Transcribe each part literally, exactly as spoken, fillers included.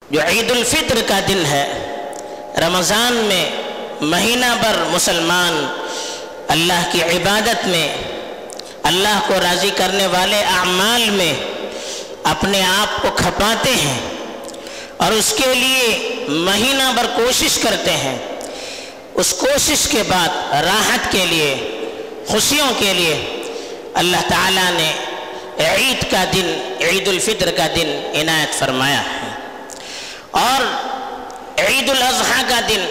جو عید الفطر کا دن ہے، رمضان میں مہینہ بھر مسلمان اللہ کی عبادت میں، اللہ کو راضی کرنے والے اعمال میں اپنے آپ کو کھپاتے ہیں اور اس کے لیے مہینہ بھر کوشش کرتے ہیں۔ اس کوشش کے بعد راحت کے لیے، خوشیوں کے لیے اللہ تعالیٰ نے عید کا دن، عید الفطر کا دن عنایت فرمایا ہے۔ اور عید الاضحیٰ کا دن،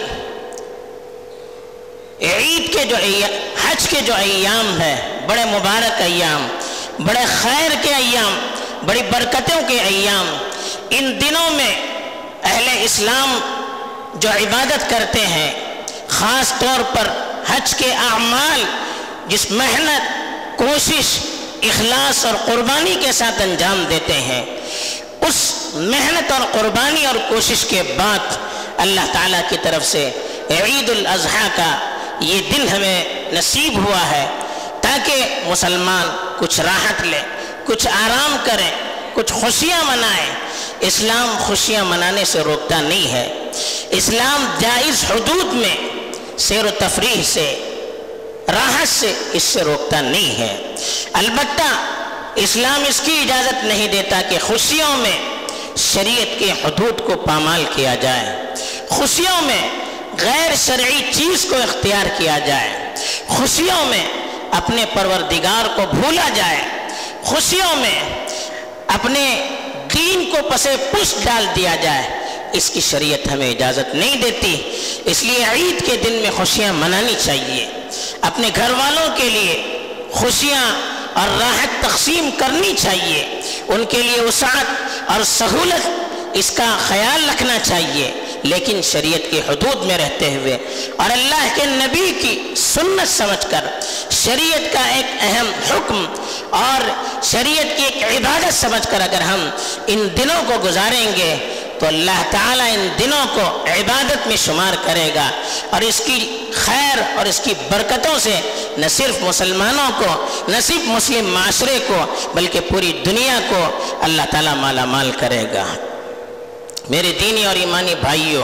عید کے جو حج کے جو ایام ہے، بڑے مبارک ایام، بڑے خیر کے ایام، بڑی برکتوں کے ایام، ان دنوں میں اہل اسلام جو عبادت کرتے ہیں، خاص طور پر حج کے اعمال جس محنت، کوشش، اخلاص اور قربانی کے ساتھ انجام دیتے ہیں، اس محنت اور قربانی اور کوشش کے بعد اللہ تعالیٰ کی طرف سے عید الاضحیٰ کا یہ دن ہمیں نصیب ہوا ہے تاکہ مسلمان کچھ راحت لے، کچھ آرام کریں، کچھ خوشیاں منائیں۔ اسلام خوشیاں منانے سے روکتا نہیں ہے۔ اسلام جائز حدود میں سیر و تفریح سے، راحت سے، اس سے روکتا نہیں ہے۔ البتہ اسلام اس کی اجازت نہیں دیتا کہ خوشیوں میں شریعت کے حدود کو پامال کیا جائے، خوشیوں میں غیر شرعی چیز کو اختیار کیا جائے، خوشیوں میں اپنے پروردگار کو بھولا جائے، خوشیوں میں اپنے دین کو پسے پشت ڈال دیا جائے، اس کی شریعت ہمیں اجازت نہیں دیتی۔ اس لیے عید کے دن میں خوشیاں منانی چاہیے، اپنے گھر والوں کے لیے خوشیاں اور راحت تقسیم کرنی چاہیے، ان کے لیے وسعت اور سہولت اس کا خیال رکھنا چاہیے، لیکن شریعت کے حدود میں رہتے ہوئے اور اللہ کے نبی کی سنت سمجھ کر، شریعت کا ایک اہم حکم اور شریعت کی ایک عبادت سمجھ کر اگر ہم ان دنوں کو گزاریں گے تو اللہ تعالیٰ ان دنوں کو عبادت میں شمار کرے گا اور اس کی خیر اور اس کی برکتوں سے نہ صرف مسلمانوں کو، نہ صرف مسلم معاشرے کو، بلکہ پوری دنیا کو اللہ تعالیٰ مالا مال کرے گا۔ میرے دینی اور ایمانی بھائیوں،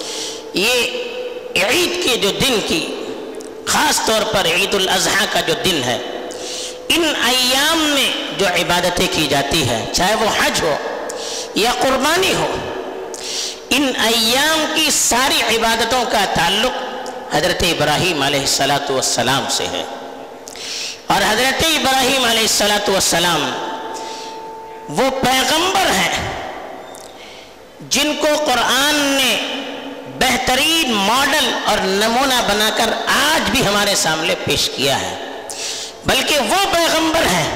یہ عید کے جو دن کی، خاص طور پر عید الاضحیٰ کا جو دن ہے، ان ایام میں جو عبادتیں کی جاتی ہے، چاہے وہ حج ہو یا قربانی ہو، ان ایام کی ساری عبادتوں کا تعلق حضرت ابراہیم علیہ السلام سے ہے۔ اور حضرت ابراہیم علیہ السلام وہ پیغمبر ہیں جن کو قرآن نے بہترین ماڈل اور نمونہ بنا کر آج بھی ہمارے سامنے پیش کیا ہے، بلکہ وہ پیغمبر ہیں،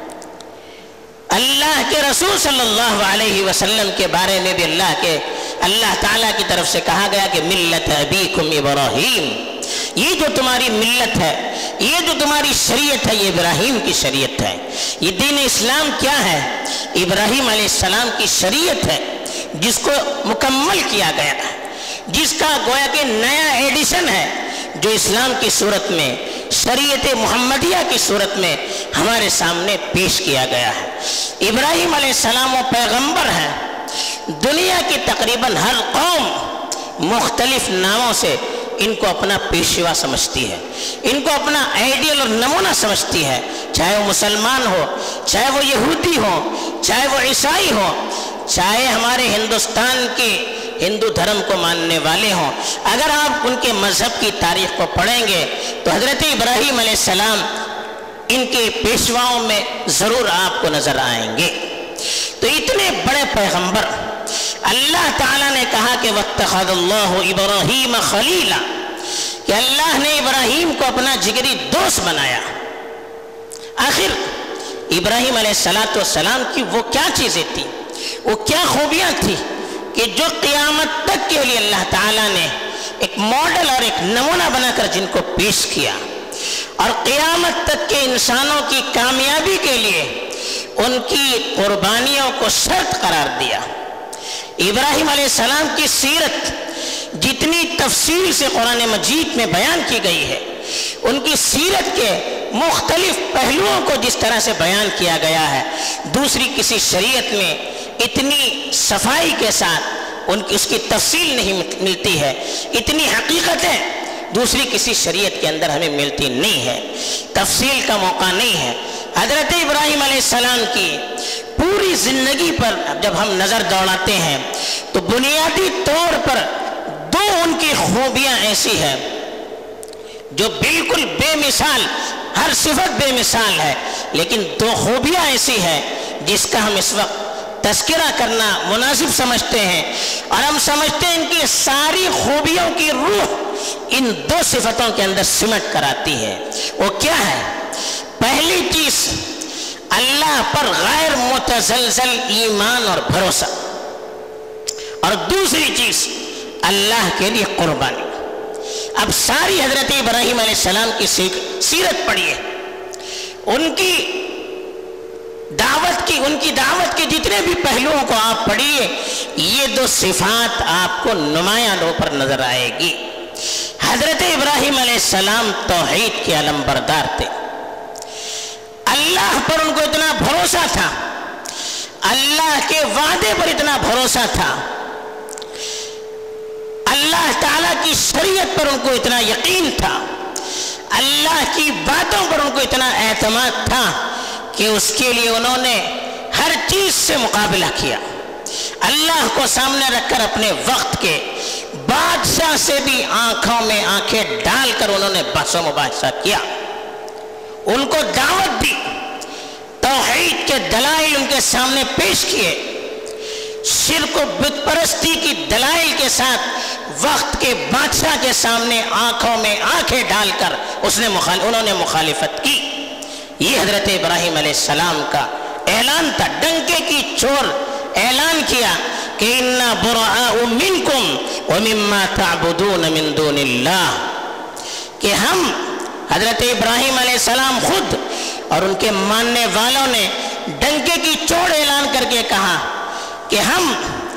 اللہ کے رسول صلی اللہ علیہ وسلم کے بارے میں بھی اللہ کے اللہ تعالیٰ کی طرف سے کہا گیا کہ ملت ابیکم ابراہیم، یہ جو تمہاری ملت ہے، یہ جو تمہاری شریعت ہے، یہ ابراہیم کی شریعت ہے۔ یہ دین اسلام کیا ہے؟ ابراہیم علیہ السلام کی شریعت ہے، جس کو مکمل کیا گیا ہے، جس کا گویا کہ نیا ایڈیشن ہے، جو اسلام کی صورت میں، شریعت محمدیہ کی صورت میں ہمارے سامنے پیش کیا گیا ہے۔ ابراہیم علیہ السلام وہ پیغمبر ہیں، دنیا کی تقریباً ہر قوم مختلف ناموں سے ان کو اپنا پیشوا سمجھتی ہے، ان کو اپنا آئیڈیل اور نمونہ سمجھتی ہے، چاہے وہ مسلمان ہو، چاہے وہ یہودی ہو، چاہے وہ عیسائی ہو، چاہے ہمارے ہندوستان کے ہندو دھرم کو ماننے والے ہوں۔ اگر آپ ان کے مذہب کی تاریخ کو پڑھیں گے تو حضرت ابراہیم علیہ السلام ان کے پیشواؤں میں ضرور آپ کو نظر آئیں گے۔ تو اتنے بڑے پیغمبر، اللہ تعالیٰ نے کہا کہ وَاتَّخَذَ اللَّهُ إِبْرَاهِيمَ خَلِيلًا، کہ اللہ نے ابراہیم کو اپنا جگری دوست بنایا۔ آخر ابراہیم علیہ السلام کی وہ کیا چیزیں تھیں، وہ کیا خوبیاں تھیں کہ جو قیامت تک کے لیے اللہ تعالیٰ نے ایک ماڈل اور ایک نمونہ بنا کر جن کو پیش کیا، اور قیامت تک کے انسانوں کی کامیابی کے لیے ان کی قربانیوں کو شرط قرار دیا۔ ابراہیم علیہ السلام کی سیرت جتنی تفصیل سے قرآن مجید میں بیان کی گئی ہے، ان کی سیرت کے مختلف پہلوؤں کو جس طرح سے بیان کیا گیا ہے، دوسری کسی شریعت میں اتنی صفائی کے ساتھ، ان کی اس کی تفصیل نہیں ملتی ہے، اتنی حقیقتیں دوسری کسی شریعت کے اندر ہمیں ملتی نہیں ہے، تفصیل کا موقع نہیں ہے۔ حضرت ابراہیم علیہ السلام کی پوری زندگی پر جب ہم نظر دوڑاتے ہیں تو بنیادی طور پر دو ان کی خوبیاں ایسی ہیں جو بالکل بے مثال، ہر صفت بے مثال ہے، لیکن دو خوبیاں ایسی ہیں جس کا ہم اس وقت تذکرہ کرنا مناسب سمجھتے ہیں، اور ہم سمجھتے ہیں ان کی ساری خوبیوں کی روح ان دو صفتوں کے اندر سمٹ کر آتی ہے۔ وہ کیا ہے؟ پہلی چیز اللہ پر غیر متزلزل ایمان اور بھروسہ، اور دوسری چیز اللہ کے لیے قربانی۔ اب ساری حضرت ابراہیم علیہ السلام کی سیرت پڑھیے، ان کی دعوت کی ان کی دعوت کے جتنے بھی پہلوؤں کو آپ پڑھیے، یہ دو صفات آپ کو نمایاں طور پر نظر آئے گی۔ حضرت ابراہیم علیہ السلام توحید کے علم بردار تھے، اللہ پر ان کو اتنا بھروسہ تھا، اللہ کے وعدے پر اتنا بھروسہ تھا، اللہ تعالیٰ کی شریعت پر ان کو اتنا یقین تھا، اللہ کی باتوں پر ان کو اتنا اعتماد تھا کہ اس کے لیے انہوں نے ہر چیز سے مقابلہ کیا، اللہ کو سامنے رکھ کر اپنے وقت کے بادشاہ سے بھی آنکھوں میں آنکھیں ڈال کر انہوں نے بحث و مباحثہ کیا، ان کو دعوت دی، توحید کے دلائل ان کے سامنے پیش کیے، شرک و بت پرستی کی دلائل کے ساتھ وقت کے بادشاہ کے سامنے آنکھوں میں آنکھیں ڈال کر اس نے مخال... انہوں نے مخالفت کی۔ یہ حضرت ابراہیم علیہ السلام کا اعلان تھا، ڈنکے کی چور اعلان کیا کہ اِنَّا بُرَآءُ مِنْكُمْ وَمِمَّا تَعْبُدُونَ مِن دُونِ اللَّهِ، کہ ہم حضرت ابراہیم علیہ السلام خود اور ان کے ماننے والوں نے ڈنکے کی چوڑ اعلان کر کے کہا کہ ہم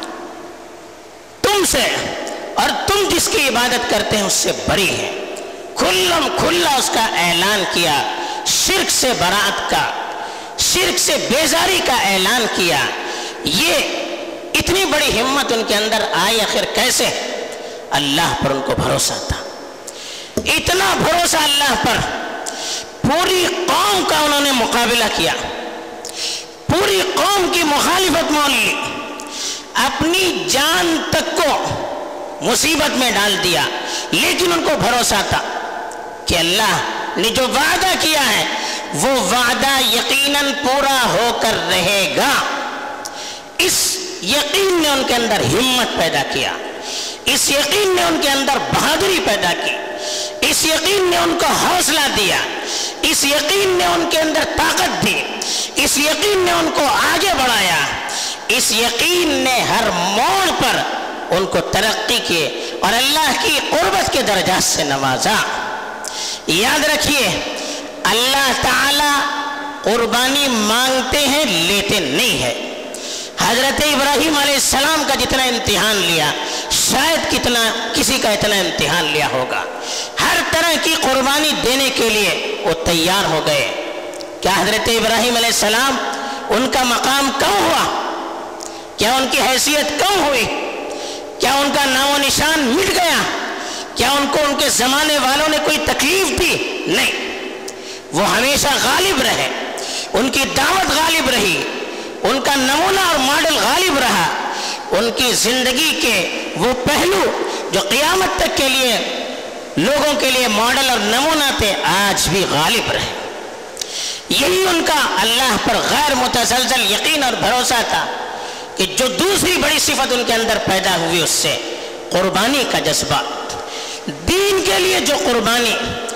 تم سے اور تم جس کی عبادت کرتے ہیں اس سے بری ہیں، کھلم کھلا اس کا اعلان کیا، شرک سے برات کا، شرک سے بیزاری کا اعلان کیا۔ یہ اتنی بڑی ہمت ان کے اندر آئی آخر کیسے؟ اللہ پر ان کو بھروسہ تھا، اتنا بھروسہ اللہ پر، پوری قوم کا انہوں نے مقابلہ کیا، پوری قوم کی مخالفت مول لی، اپنی جان تک کو مصیبت میں ڈال دیا، لیکن ان کو بھروسہ تھا کہ اللہ نے جو وعدہ کیا ہے وہ وعدہ یقیناً پورا ہو کر رہے گا۔ اس یقین نے ان کے اندر ہمت پیدا کیا، اس یقین نے ان کے اندر بہادری پیدا کی، اس یقین نے ان کو حوصلہ دیا، اس یقین نے ان کے اندر طاقت دی، اس یقین نے ان کو آگے بڑھایا، اس یقین نے ہر موڑ پر ان کو ترقی کی اور اللہ کی قربت کے درجات سے نوازا۔ یاد رکھیے، اللہ تعالی قربانی مانگتے ہیں، لیتے نہیں ہے۔ حضرت ابراہیم علیہ السلام کا جتنا امتحان لیا، شاید کتنا کسی کا اتنا امتحان لیا ہوگا، ہر طرح کی قربانی دینے کے لیے وہ تیار ہو گئے۔ کیا حضرت ابراہیم علیہ السلام ان کا مقام کم ہوا؟ کیا ان کی حیثیت کم ہوئی؟ کیا ان کا نام و نشان مٹ گیا؟ کیا ان کو ان کے زمانے والوں نے کوئی تکلیف دی؟ نہیں، وہ ہمیشہ غالب رہے، ان کی دعوت غالب رہی، ان کا نمونہ اور ماڈل غالب رہا، ان کی زندگی کے وہ پہلو جو قیامت تک کے لیے لوگوں کے لیے ماڈل اور نمونہ تھے، آج بھی غالب رہے۔ یہی ان کا اللہ پر غیر متزلزل یقین اور بھروسہ تھا کہ جو دوسری بڑی صفت ان کے اندر پیدا ہوئی، اس سے قربانی کا جذبہ، دین کے لیے جو قربانی،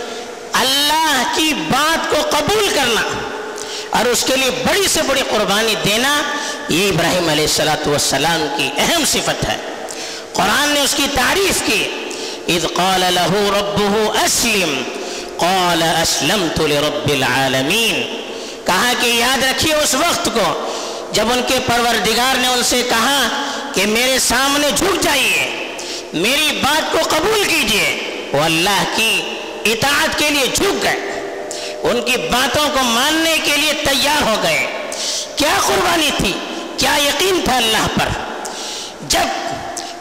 اللہ کی بات کو قبول کرنا اور اس کے لیے بڑی سے بڑی قربانی دینا، یہ ابراہیم علیہ السلام کی اہم صفت ہے۔ قرآن نے اس کی تعریف کی، اذ قال له ربه اسلم قال اسلمت لرب العالمین، کہا کہ یاد رکھیے اس وقت کو جب ان کے پروردگار نے ان سے کہا کہ میرے سامنے جھک جائیے، میری بات کو قبول کیجئے، وہ اللہ کی اطاعت کے لیے جھک گئے، ان کی باتوں کو ماننے کے لیے تیار ہو گئے۔ کیا قربانی تھی، کیا یقین تھا اللہ پر؟ جب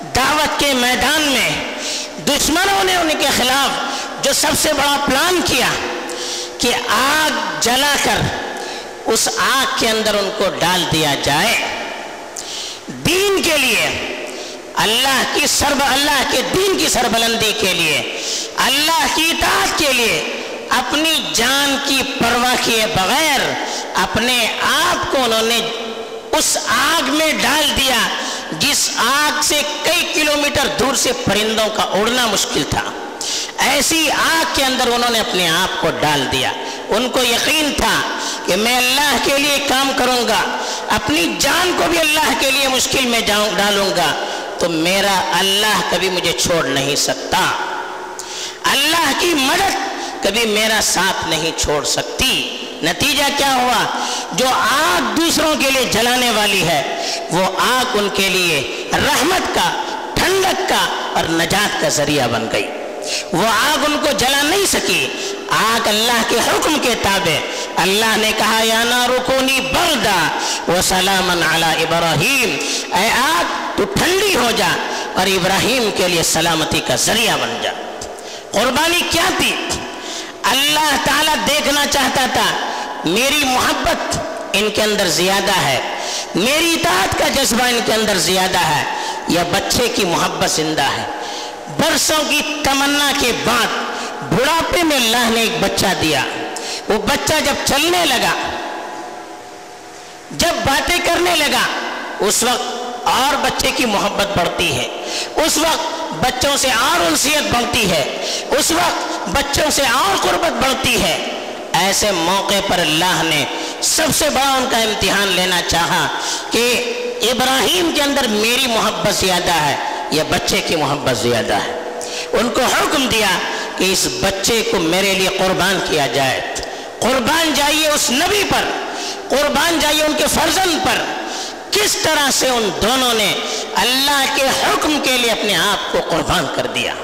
दावत के मैदान में दुश्मनों ने उनके खिलाफ जो सबसे बड़ा प्लान किया कि आग जलाकर उस आग के अंदर उनको डाल दिया जाए, दीन के लिए, अल्लाह की सर्व अल्लाह के दीन की सरबलंदी के लिए, अल्लाह की इताअत के लिए अपनी जान की परवाह किए बगैर अपने आप को उन्होंने उस आग में डाल दिया जिस आग से कई किलोमीटर दूर से परिंदों का उड़ना मुश्किल था। ऐसी आग के अंदर उन्होंने अपने आप को डाल दिया। उनको यकीन था कि मैं अल्लाह के लिए काम करूंगा, अपनी जान को भी अल्लाह के लिए मुश्किल में जाऊं डालूंगा तो मेरा अल्लाह कभी मुझे छोड़ नहीं सकता, अल्लाह की मदद कभी मेरा साथ नहीं छोड़ सकती। नतीजा क्या हुआ? जो आग दूसरों के लिए जलाने वाली है वो आग उनके लिए रहमत का, ठंडक का और नजात का जरिया बन गई। वो आग उनको जला नहीं सकी। आग अल्लाह के हुक्म के ताबे, अल्लाह ने कहा या नारु कूनी बर्दा व सलामन अला इब्राहिम, ऐ आग तू ठंडी हो जा और इब्राहिम के लिए सलामती का जरिया बन जा। कुर्बानी क्या थी? अल्लाह ताला देखना चाहता था मेरी मोहब्बत इनके अंदर ज्यादा है, मेरी इताअत का जज्बा इनके अंदर ज्यादा है, या बच्चे की मोहब्बत जिंदा है। बरसों की तमन्ना के बाद बुढ़ापे में अल्लाह ने एक बच्चा दिया। वो बच्चा जब चलने लगा, जब बातें करने लगा, उस वक्त और बच्चे की मोहब्बत बढ़ती है, उस वक्त बच्चों से और उनसियत बढ़ती है, उस वक्त बच्चों से और कुर्बत बढ़ती है। ऐसे मौके पर अल्लाह ने सबसे बड़ा उनका इम्तिहान लेना चाहा कि इब्राहिम के अंदर मेरी मोहब्बत ज्यादा है या बच्चे की मोहब्बत ज्यादा है। उनको हुक्म दिया कि इस बच्चे को मेरे लिए कुर्बान किया जाए। कुर्बान जाइए उस नबी पर, कुर्बान जाइए उनके फर्जंद पर। किस तरह से उन दोनों ने अल्लाह के हुक्म के लिए अपने आप को कुर्बान कर दिया।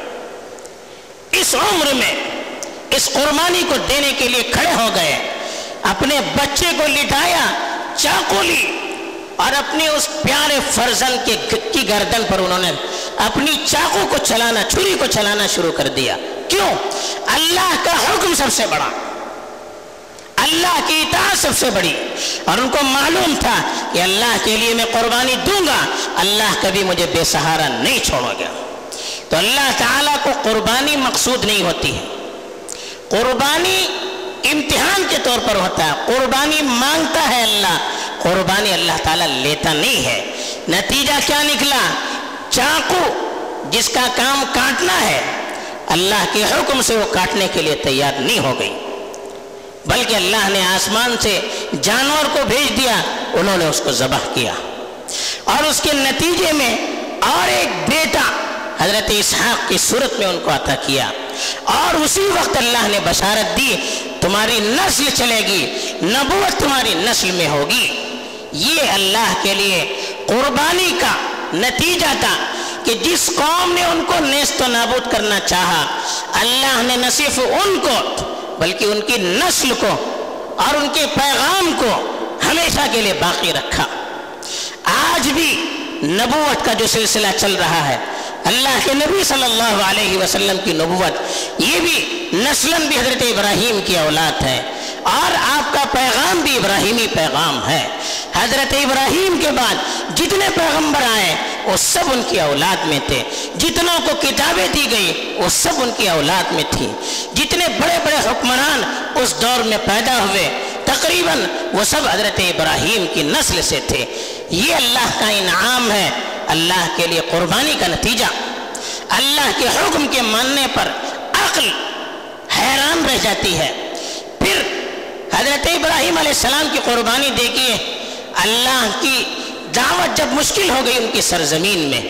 इस उम्र में इस कुर्बानी को देने के लिए खड़े हो गए, अपने बच्चे को लिटाया, चाकू ली और अपने उस प्यारे फर्जन के की गर्दन पर उन्होंने अपनी चाकू को चलाना, छुरी को चलाना शुरू कर दिया। क्यों? अल्लाह का हुक्म सबसे बड़ा, अल्लाह की इताअत सबसे बड़ी। और उनको मालूम था कि अल्लाह के लिए मैं कुर्बानी दूंगा, अल्लाह कभी मुझे बेसहारा नहीं छोड़ेगा। तो अल्लाह ताला को कुर्बानी मकसूद नहीं होती है, कुर्बानी इम्तिहान के तौर पर होता है। कुर्बानी मांगता है अल्लाह, कुर्बानी अल्लाह ताला लेता नहीं है। नतीजा क्या निकला? चाकू जिसका काम काटना है, अल्लाह के हुक्म से वो काटने के लिए तैयार नहीं हो गई, बल्कि अल्लाह ने आसमान से जानवर को भेज दिया, उन्होंने उसको ज़बह किया और उसके नतीजे में और एक बेटा हजरत इसहाक की सूरत में उनको अता किया। और उसी वक्त अल्लाह ने बशारत दी तुम्हारी नस्ल चलेगी, नबूवत तुम्हारी नस्ल में होगी। ये अल्लाह के लिए कुर्बानी का नतीजा था कि जिस कौम ने उनको नेस्त नाबूद करना चाहा, अल्लाह ने न सिर्फ उनको बल्कि उनकी नस्ल को और उनके पैगाम को हमेशा के लिए बाकी रखा। आज भी नबूवत का जो सिलसिला चल रहा है, अल्लाह के नबी सल्लल्लाहु अलैहि वसल्लम की नबूवत, ये भी नस्लन भी हजरत इब्राहिम की औलाद है और आपका पैगाम भी इब्राहिमी पैगाम है। हजरत इब्राहिम के बाद जितने पैगंबर आए वो सब उनकी औलाद में थे, जितनों को किताबें दी गई वो सब उनकी औलाद में थी, जितने बड़े बड़े हुक्मरान उस दौर में पैदा हुए तकरीबन वो सब हजरत इब्राहिम की नस्ल से थे। ये अल्लाह का इनाम है, अल्लाह के लिए कुर्बानी का नतीजा। अल्लाह के हुक्म के मानने पर अक्ल हैरान रह जाती है। फिर हजरत इब्राहिम अलैहिस्सलाम की कुर्बानी देखिए, अल्लाह की दावत जब मुश्किल हो गई उनकी सरजमीन में,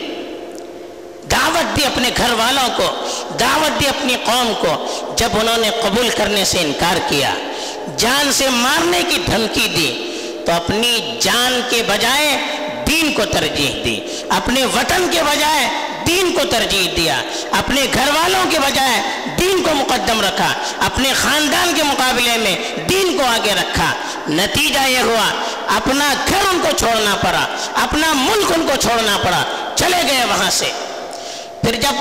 दावत दी अपने घर वालों को, दावत दी अपनी कौम को, जब उन्होंने कबूल करने से इनकार किया, जान से मारने की धमकी दी, तो अपनी जान के बजाय दीन को तरजीह दी, अपने वतन के बजाय دین کو ترجیح دیا، اپنے گھر والوں کے بجائے دین کو مقدم رکھا، اپنے خاندان کے مقابلے میں دین کو آگے رکھا۔ نتیجہ یہ ہوا اپنا گھر ان کو چھوڑنا پڑا، اپنا ملک ان کو چھوڑنا پڑا، چلے گئے وہاں سے۔ پھر جب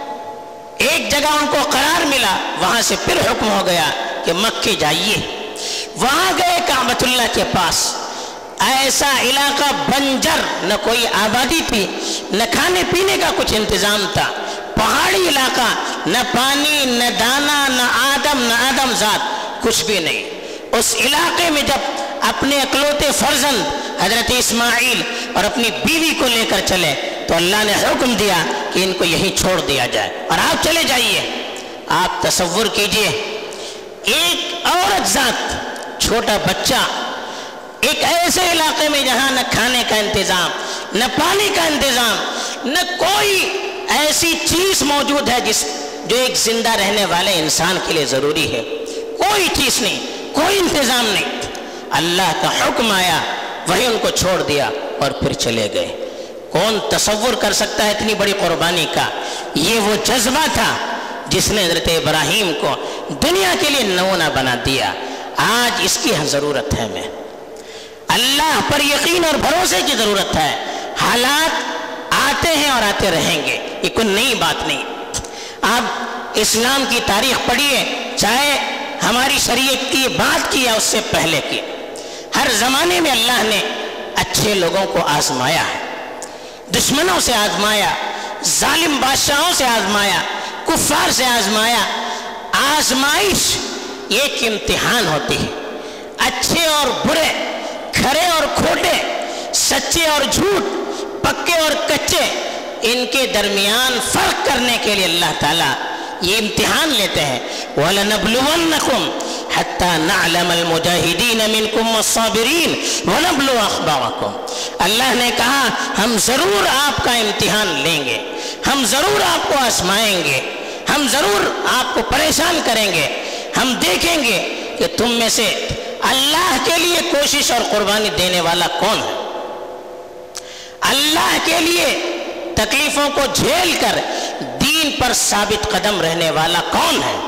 ایک جگہ ان کو قرار ملا، وہاں سے پھر حکم ہو گیا کہ مکے جائیے۔ وہاں گئے کعبۃ اللہ کے پاس، ایسا علاقہ بنجر، نہ کوئی آبادی تھی، نہ کھانے پینے کا کچھ انتظام تھا، پہاڑی علاقہ، نہ پانی، نہ دانا، نہ آدم، نہ آدم ذات، کچھ بھی نہیں۔ اس علاقے میں جب اپنے اکلوتے فرزند حضرت اسماعیل اور اپنی بیوی کو لے کر چلے تو اللہ نے حکم دیا کہ ان کو یہیں چھوڑ دیا جائے اور آپ چلے جائیے۔ آپ تصور کیجئے، ایک عورت ذات، چھوٹا بچہ، ایک ایسے علاقے میں جہاں نہ کھانے کا انتظام، نہ پانی کا انتظام، نہ کوئی ایسی چیز موجود ہے جس جو ایک زندہ رہنے والے انسان کے لیے ضروری ہے، کوئی چیز نہیں، کوئی انتظام نہیں۔ اللہ کا حکم آیا، وہی ان کو چھوڑ دیا اور پھر چلے گئے۔ کون تصور کر سکتا ہے اتنی بڑی قربانی کا؟ یہ وہ جذبہ تھا جس نے حضرت ابراہیم کو دنیا کے لیے نمونہ بنا دیا۔ آج اس کی ضرورت ہے، ہمیں اللہ پر یقین اور بھروسے کی ضرورت ہے۔ حالات آتے ہیں اور آتے رہیں گے، یہ کوئی نئی بات نہیں۔ آپ اسلام کی تاریخ پڑھیے، چاہے ہماری شریعت کی بات کی یا اس سے پہلے کی، ہر زمانے میں اللہ نے اچھے لوگوں کو آزمایا ہے، دشمنوں سے آزمایا، ظالم بادشاہوں سے آزمایا، کفار سے آزمایا۔ آزمائش ایک امتحان ہوتی ہے، اچھے اور برے، کھرے اور کھوٹے، سچے اور جھوٹ، پکے اور کچے، ان کے درمیان فرق کرنے کے لیے اللہ تعالیٰ یہ امتحان لیتے ہیں۔ وَلَنَبْلُوَنَّكُمْ حَتَّى نَعْلَمَ الْمُجَاهِدِينَ مِنْكُمْ وَالصَّابِرِينَ وَنَبْلُوَ أَخْبَارَكُمْ۔ اللہ نے کہا ہم ضرور آپ کا امتحان لیں گے، ہم ضرور آپ کو آزمائیں گے، ہم ضرور آپ کو پریشان کریں گے، ہم دیکھیں گے کہ تم میں سے اللہ کے لیے کوشش اور قربانی دینے والا کون ہے، اللہ کے لیے تکلیفوں کو جھیل کر دین پر ثابت قدم رہنے والا کون ہے۔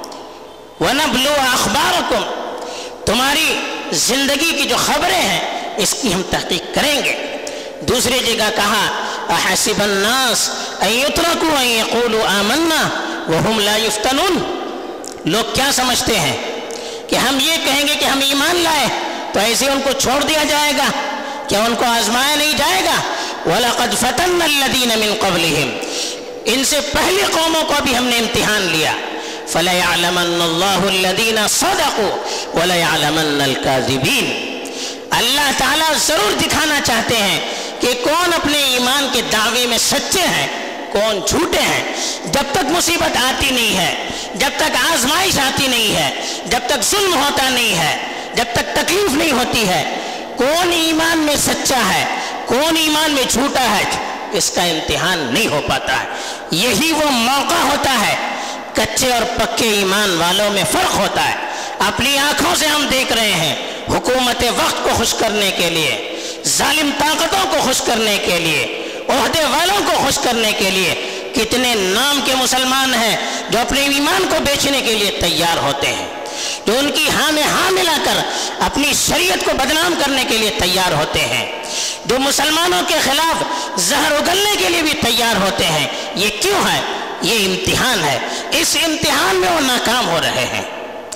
وَنَبْلُوَ أَخْبَارَكُمْ، تمہاری زندگی کی جو خبریں ہیں اس کی ہم تحقیق کریں گے۔ دوسری جگہ کہا أَحَسِبَ النَّاسَ أَن يُتْرَكُوا أَن يَقُولُوا آمَنَّا وَهُمْ لَا يُفْتَنُونَ، لوگ کیا سمجھتے ہیں کہ ہم یہ کہیں گے کہ ہم ایمان لائے تو ایسے ان کو چھوڑ دیا جائے گا، کیا ان کو آزمایا نہیں جائے گا؟ وَلَقَدْ فَتَنَّ الَّذِينَ مِن قَبْلِهِمْ، ان سے پہلی قوموں کو بھی ہم نے امتحان لیا۔ فَلَيَعْلَمَنَّ اللَّهُ الَّذِينَ صَدَقُوا وَلَيَعْلَمَنَّ الْكَاذِبِينَ۔ اللہ تعالیٰ ضرور دکھانا چاہتے ہیں کہ کون اپنے ایمان کے دعوے میں سچے ہیں، کون جھوٹے ہیں۔ جب تک مصیبت آتی نہیں ہے، جب تک آزمائش آتی نہیں ہے، جب تک ظلم ہوتا نہیں ہے، جب تک تکلیف نہیں ہوتی ہے، کون ایمان میں سچا ہے، کون ایمان میں جھوٹا ہے، اس کا امتحان نہیں ہو پاتا ہے۔ یہی وہ موقع ہوتا ہے، کچے اور پکے ایمان والوں میں فرق ہوتا ہے۔ اپنی آنکھوں سے ہم دیکھ رہے ہیں حکومت وقت کو خوش کرنے کے لیے، ظالم طاقتوں کو خوش کرنے کے لیے، عہدے والوں کو خوش کرنے کے لیے کتنے نام کے مسلمان ہیں جو اپنے ایمان کو بیچنے کے لیے تیار ہوتے ہیں، جو ان کی ہاں میں ہاں ملا کر اپنی شریعت کو بدنام کرنے کے لیے تیار ہوتے ہیں، جو مسلمانوں کے خلاف زہر اگلنے کے لیے بھی تیار ہوتے ہیں۔ یہ کیوں ہے؟ یہ امتحان ہے۔ اس امتحان میں وہ ناکام ہو رہے ہیں۔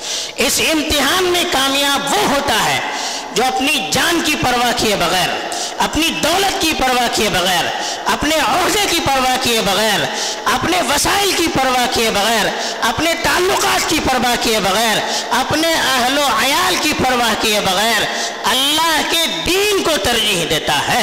اس امتحان میں کامیاب وہ ہوتا ہے جو اپنی جان کی پرواہ کیے بغیر، اپنی دولت کی پرواہ کیے بغیر، اپنے عہدے کی پرواہ کیے بغیر، اپنے وسائل کی پرواہ کیے بغیر، اپنے تعلقات کی پرواہ کیے بغیر، اپنے اہل و عیال کی پرواہ کیے بغیر اللہ کے دین کو ترجیح دیتا ہے،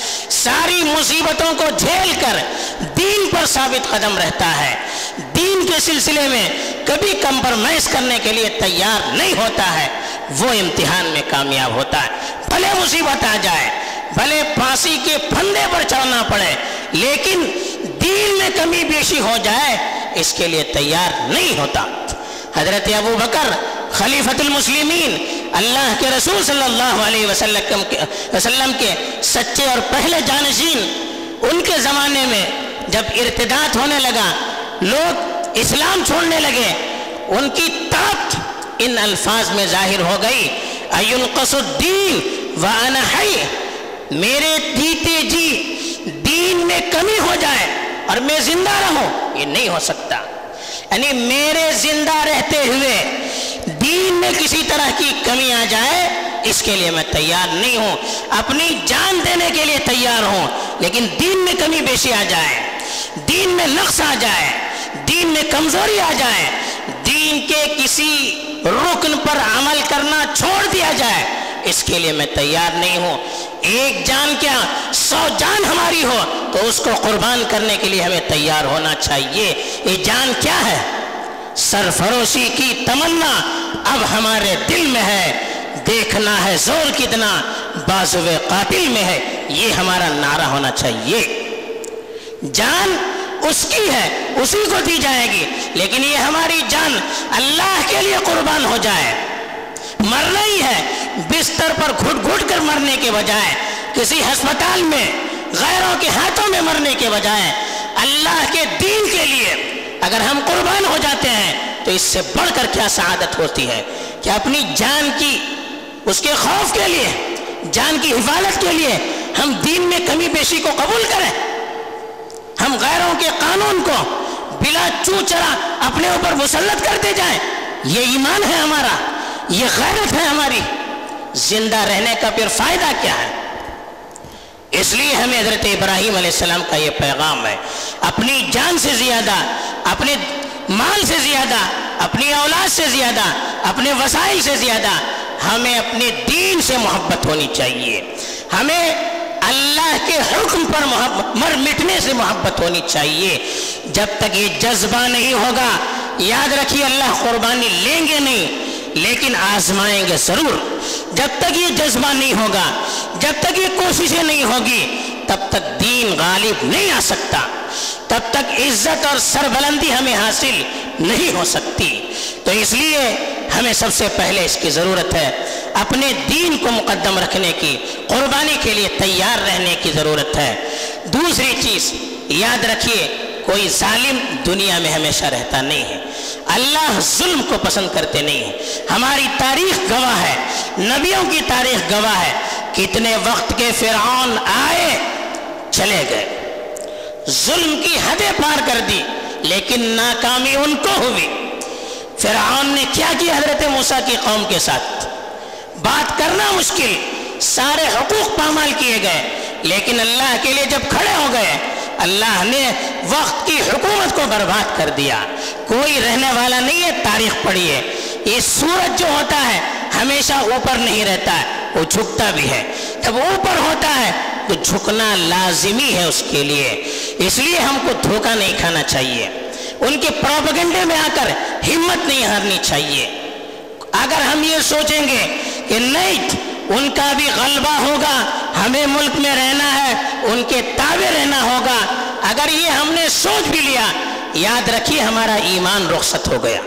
ساری مصیبتوں کو جھیل کر دین پر ثابت قدم رہتا ہے، دین کے سلسلے میں کبھی کمپرمائز کرنے کے لیے تیار نہیں ہوتا ہے، وہ امتحان میں کامیاب ہوتا ہے۔ بھلے مصیبت آ جائے، بھلے پھانسی کے پھندے پر چڑھنا پڑے، لیکن دین میں کمی بیشی ہو جائے اس کے لیے تیار نہیں ہوتا۔ حضرت ابو بکر خلیفۃ المسلمین، اللہ کے رسول صلی اللہ علیہ وسلم کے سچے اور پہلے جانشین، ان کے زمانے میں جب جب ارتداد ہونے لگا، لوگ اسلام چھوڑنے لگے، ان کی طاقت ان الفاظ میں ظاہر ہو گئی، اَيُنْقَصُ الدِّينُ وَأَنَا حَيٌّ، میرے جیتے جی دین میں کمی ہو جائے اور میں زندہ رہوں، یہ نہیں ہو سکتا۔ یعنی میرے زندہ رہتے ہوئے دین میں کسی طرح کی کمی آ جائے، اس کے لیے میں تیار نہیں ہوں، اپنی جان دینے کے لیے تیار ہوں، لیکن دین میں کمی بیشی آ جائے، دین میں نقص آ جائے، دین میں کمزوری آ جائے، دین کے کسی رکن پر عمل کرنا چھوڑ دیا جائے، اس کے لیے میں تیار نہیں ہوں۔ ایک جان کیا سو جان ہماری ہو تو اس کو قربان کرنے کے لیے ہمیں تیار ہونا چاہیے۔ یہ جان کیا ہے؟ سرفروشی کی تمنا اب ہمارے دل میں ہے، دیکھنا ہے زور کتنا بازوے قاتل میں ہے، یہ ہمارا نعرہ ہونا چاہیے۔ جان اس کی ہے، اسی کو دی جائے گی، لیکن یہ ہماری جان اللہ کے لیے قربان ہو جائے۔ مرنا ہی ہے، بستر پر گھٹ گھٹ کر مرنے کے بجائے، کسی ہسپتال میں غیروں کے ہاتھوں میں مرنے کے بجائے اللہ کے دین کے لیے اگر ہم قربان ہو جاتے ہیں تو اس سے بڑھ کر کیا سعادت ہوتی ہے کہ اپنی جان کی اس کے خوف کے لیے، جان کی حفاظت کے لیے ہم دین میں کمی بیشی کو قبول کریں، ہم غیروں کے قانون کو بلا چوچرا اپنے اوپر مسلط کرتے جائیں۔ یہ ایمان ہے ہمارا، یہ غیرت ہے ہماری۔ زندہ رہنے کا پھر فائدہ کیا ہے؟ اس لیے ہمیں حضرت ابراہیم علیہ السلام کا یہ پیغام ہے، اپنی جان سے زیادہ، اپنے مال سے زیادہ، اپنی اولاد سے زیادہ، اپنے وسائل سے زیادہ ہمیں اپنے دین سے محبت ہونی چاہیے، ہمیں اللہ کے حکم پر محبت مر مٹنے سے محبت ہونی چاہیے۔ جب تک یہ جذبہ نہیں ہوگا، یاد رکھیے اللہ قربانی لیں گے نہیں لیکن آزمائیں گے ضرور۔ جب تک یہ جذبہ نہیں ہوگا، جب تک یہ کوششیں نہیں ہوگی، تب تک دین غالب نہیں آ سکتا، تب تک عزت اور سربلندی ہمیں حاصل نہیں ہو سکتی۔ تو اس لیے ہمیں سب سے پہلے اس کی ضرورت ہے، اپنے دین کو مقدم رکھنے کی، قربانی کے لیے تیار رہنے کی ضرورت ہے۔ دوسری چیز یاد رکھیے، کوئی ظالم دنیا میں ہمیشہ رہتا نہیں ہے، اللہ ظلم کو پسند کرتے نہیں ہیں۔ ہماری تاریخ گواہ ہے، نبیوں کی تاریخ گواہ ہے، کتنے وقت کے فرعون آئے چلے گئے، ظلم کی حدیں پار کر دی، لیکن ناکامی ان کو ہوئی۔ فرعون نے کیا کیا حضرت موسیٰ کی قوم کے ساتھ؟ بات کرنا مشکل، سارے حقوق پامال کیے گئے، لیکن اللہ کے لیے جب کھڑے ہو گئے، اللہ نے وقت کی حکومت کو برباد کر دیا۔ کوئی رہنے والا نہیں ہے، تاریخ پڑھیے، یہ سورج جو ہوتا ہے ہمیشہ اوپر نہیں رہتا ہے، وہ جھکتا بھی ہے، جب اوپر ہوتا ہے تو جھکنا لازمی ہے اس کے لیے۔ اس لیے ہم کو دھوکہ نہیں کھانا چاہیے، ان کے پروپیگنڈے میں آ کر ہمت نہیں ہارنی چاہیے۔ اگر ہم یہ سوچیں گے کہ نہیں ان کا بھی غلبہ ہوگا، ہمیں ملک میں رہنا ہے، ان کے تابع رہنا ہوگا، اگر یہ ہم نے سوچ بھی لیا، یاد رکھیے ہمارا ایمان رخصت ہو گیا،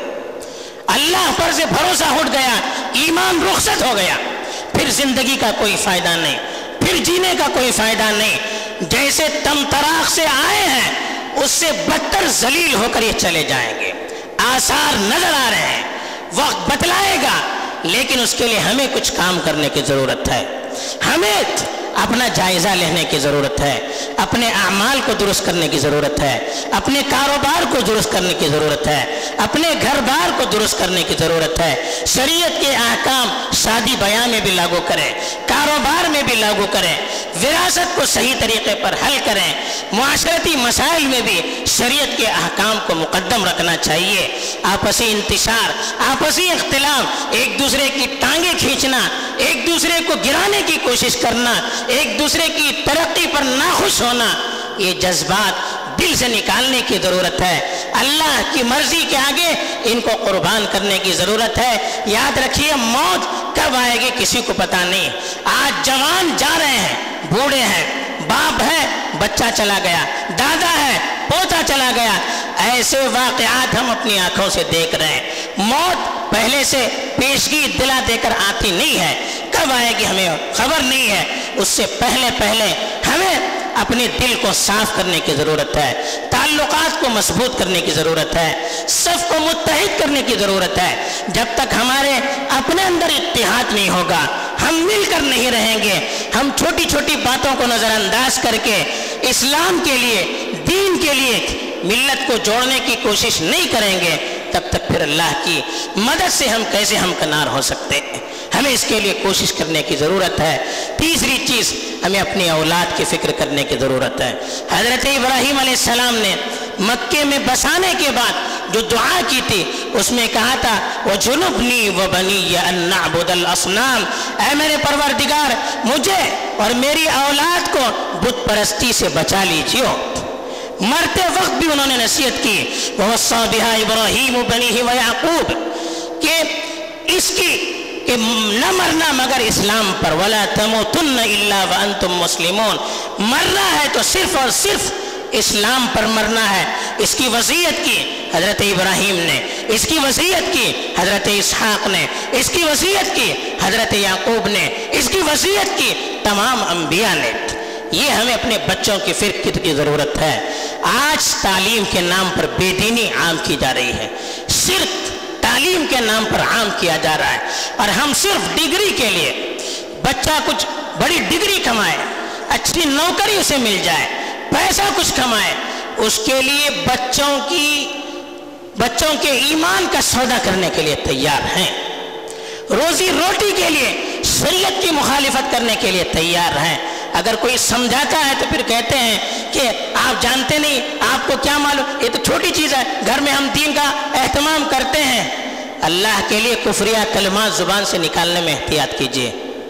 اللہ پر سے بھروسہ اٹھ گیا، ایمان رخصت ہو گیا، پھر زندگی کا کوئی فائدہ نہیں، پھر جینے کا کوئی فائدہ نہیں۔ جیسے تم تراخ سے آئے ہیں اس سے بدتر ذلیل ہو کر یہ چلے جائیں گے۔ آثار نظر آ رہے ہیں، وقت بتلائے گا، لیکن اس کے لیے ہمیں کچھ کام کرنے کی ضرورت ہے، ہمیں اپنا جائزہ لینے کی ضرورت ہے، اپنے اعمال کو درست کرنے کی ضرورت ہے، اپنے کاروبار کو درست کرنے کی ضرورت ہے، اپنے گھر بار کو درست کرنے کی ضرورت ہے۔ شریعت کے احکام شادی بیاہ میں بھی لاگو کریں، کاروبار میں بھی لاگو کریں، وراثت کو صحیح طریقے پر حل کریں، معاشرتی مسائل میں بھی شریعت کے احکام کو مقدم رکھنا چاہیے۔ آپسی انتشار، آپسی اختلاف، ایک دوسرے کی ٹانگیں کھینچنا، ایک دوسرے کو گرانے کی کوشش کرنا، ایک دوسرے کی ترقی پر ناخوش ہونا، یہ جذبات دل سے نکالنے کی ضرورت ہے۔ اللہ کی مرضی کے آگے ان کو قربان کرنے کی ضرورت ہے۔ یاد رکھیے موت کب آئے گی کسی کو پتا نہیں۔ آج جوان جا رہے ہیں، بوڑھے ہیں، باپ ہے بچہ چلا گیا، دادا ہے پوتا چلا گیا، ایسے واقعات ہم اپنی آنکھوں سے دیکھ رہے ہیں۔ موت پہلے سے پیشگی دلا دے کر آتی نہیں ہے، کب آئے گی ہمیں خبر نہیں ہے۔ اس سے پہلے پہلے ہمیں اپنے دل کو صاف کرنے کی ضرورت ہے، تعلقات کو مضبوط کرنے کی ضرورت ہے، صف کو متحد کرنے کی ضرورت ہے۔ جب تک ہمارے اپنے اندر اتحاد نہیں ہوگا، ہم مل کر نہیں رہیں گے، ہم چھوٹی چھوٹی باتوں کو نظر انداز کر کے اسلام کے لیے، دین کے لیے ملت کو جوڑنے کی کوشش نہیں کریں گے، تب تک پھر اللہ کی مدد سے ہم کیسے ہمکنار ہو سکتے ہیں؟ ہمیں اس کے لیے کوشش کرنے کی ضرورت ہے۔ تیسری چیز، ہمیں اپنی اولاد کی فکر کرنے کی ضرورت ہے۔ حضرت ابراہیم علیہ السلام نے مکے میں بسانے کے بعد جو دعا کی تھی، اس میں کہا تھا وَجُنُبْنِي وَبَنِيَّ أَن نَعْبُدَ الْأَصْنَامَ، اے میرے پروردگار، مجھے اور میری اولاد کو بت پرستی سے بچا لیجیے۔ مرتے وقت بھی انہوں نے نصیحت کی وَوَصَّى بِهَا إِبْرَاهِيمُ بَنِيهِ وَيَعْقُوبَ کہ اس کی کہ نہ مرنا مگر اسلام پر، وَلَا تَمُوتُنَّ إِلَّا وَأَنْتُمْ مُسْلِمُونَ، مرنا ہے تو صرف اور صرف اسلام پر مرنا ہے۔ اس کی وصیت کی حضرت ابراہیم نے، اس کی وصیت کی حضرت اسحاق نے، اس کی وصیت کی حضرت یعقوب نے، اس کی وصیت کی تمام انبیاء نے۔ یہ ہمیں اپنے بچوں کی فکر کی ضرورت ہے۔ آج تعلیم کے نام پر بے دینی عام کی جا رہی ہے، صرف تعلیم کے نام پر عام کیا جا رہا ہے، اور ہم صرف ڈگری کے لیے، بچہ کچھ بڑی ڈگری کمائے، اچھی نوکری اسے مل جائے، پیسہ کچھ کمائے، اس کے لیے بچوں کی بچوں کے ایمان کا سودا کرنے کے لیے تیار ہیں، روزی روٹی کے لیے شریعت کی مخالفت کرنے کے لیے تیار ہیں۔ اگر کوئی سمجھاتا ہے تو پھر کہتے ہیں کہ آپ جانتے نہیں، آپ کو کیا معلوم، یہ تو چھوٹی چیز ہے، گھر میں ہم دین کا اہتمام کرتے ہیں۔ اللہ کے لیے کفریہ کلمات زبان سے نکالنے میں احتیاط کیجیے،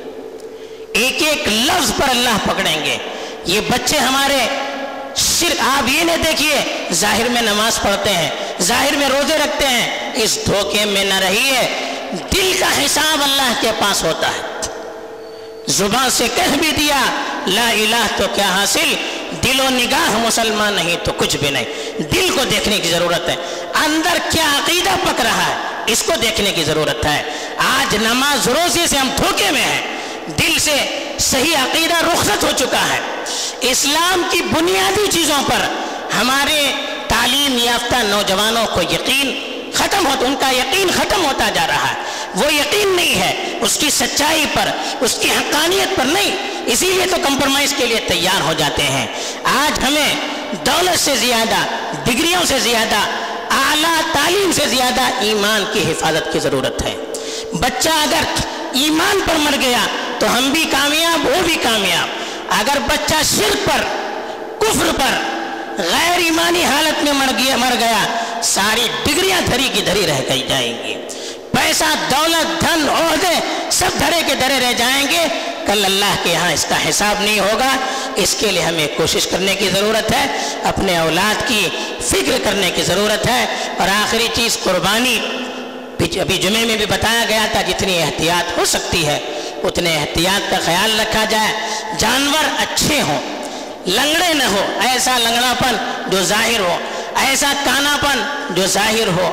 ایک ایک لفظ پر اللہ پکڑیں گے۔ یہ بچے ہمارے صرف آپ یہ نہ دیکھیے ظاہر میں نماز پڑھتے ہیں، ظاہر میں روزے رکھتے ہیں، اس دھوکے میں نہ رہیے، دل کا حساب اللہ کے پاس ہوتا ہے۔ زبان سے کہہ بھی دیا لا الہ تو کیا حاصل، دل و نگاہ مسلمان نہیں تو کچھ بھی نہیں۔ دل کو دیکھنے کی ضرورت ہے، اندر کیا عقیدہ پک رہا ہے اس کو دیکھنے کی ضرورت ہے۔ آج نماز روزے سے ہم دھوکے میں ہیں، دل سے صحیح عقیدہ رخصت ہو چکا ہے۔ اسلام کی بنیادی چیزوں پر ہمارے تعلیم یافتہ نوجوانوں کو یقین ختم ہوتا، ان کا یقین ختم ہوتا جا رہا ہے۔ وہ یقین نہیں ہے اس کی سچائی پر، اس کی حقانیت پر نہیں، اسی لیے تو کمپرومائز کے لیے تیار ہو جاتے ہیں۔ آج ہمیں دولت سے زیادہ، ڈگریوں سے زیادہ، اعلیٰ تعلیم سے زیادہ ایمان کی حفاظت کی ضرورت ہے۔ بچہ اگر ایمان پر مر گیا تو ہم بھی کامیاب، وہ بھی کامیاب۔ اگر بچہ شرک پر، کفر پر، غیر ایمانی حالت میں مر گیا مر گیا ساری ڈگریاں دھری کی دھری رہ گئی جائیں گی، پیسہ، دولت، دھن، عہدے سب دھرے کے دھرے رہ جائیں گے، کل اللہ کے ہاں اس کا حساب نہیں ہوگا۔ اس کے لیے ہمیں کوشش کرنے کی ضرورت ہے، اپنے اولاد کی فکر کرنے کی ضرورت ہے۔ اور آخری چیز قربانی، ابھی جمعے میں بھی بتایا گیا تھا جتنی احتیاط ہو سکتی ہے اتنے احتیاط کا خیال رکھا جائے۔ جانور اچھے ہوں، لنگڑے نہ ہو، ایسا لنگڑا پن جو ظاہر ہو، ایسا کانا پن جو ظاہر ہو،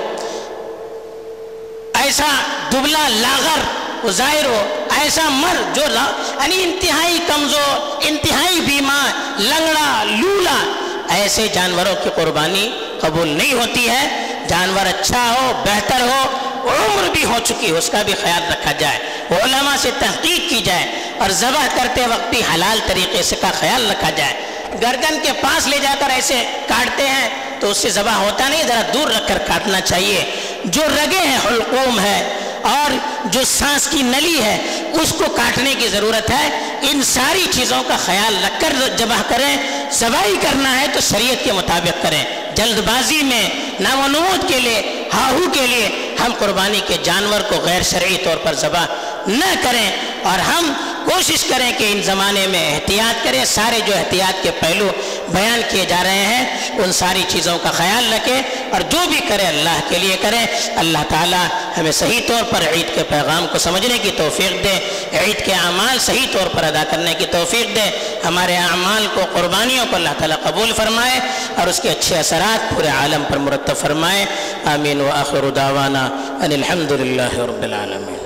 ایسا دبلا لاغر وہ ظاہر ہو، ایسا مر جو یعنی انتہائی کمزور، انتہائی بیمار، لنگڑا، لولا، ایسے جانوروں کی قربانی قبول نہیں ہوتی ہے۔ جانور اچھا ہو، بہتر ہو، عمر بھی ہو چکی اس کا بھی خیال رکھا جائے، علماء سے تحقیق کی جائے، اور ذبح کرتے وقت بھی حلال طریقے سے کا خیال رکھا جائے۔ گردن کے پاس لے جا کر ایسے کاٹتے ہیں تو اس سے ذبح ہوتا نہیں، ذرا دور رکھ کر کاٹنا چاہیے۔ جو رگیں ہیں، حلقوم ہے اور جو سانس کی نلی ہے اس کو کاٹنے کی ضرورت ہے۔ ان ساری چیزوں کا خیال رکھ کر ذبح کریں۔ ذبح کرنا ہے تو شریعت کے مطابق کریں، جلد بازی میں، نام و نمود کے لیے، ہاہو کے لیے ہم قربانی کے جانور کو غیر شرعی طور پر ذبح نہ کریں، اور ہم کوشش کریں کہ ان زمانے میں احتیاط کریں۔ سارے جو احتیاط کے پہلو بیان کیے جا رہے ہیں ان ساری چیزوں کا خیال رکھیں، اور جو بھی کریں اللہ کے لیے کریں۔ اللہ تعالیٰ ہمیں صحیح طور پر عید کے پیغام کو سمجھنے کی توفیق دے، عید کے اعمال صحیح طور پر ادا کرنے کی توفیق دے، ہمارے اعمال کو، قربانیوں کو اللہ تعالیٰ قبول فرمائے اور اس کے اچھے اثرات پورے عالم پر مرتب فرمائے۔ آمین۔ وآخر دعوانا ان الحمد للہ رب العالمین۔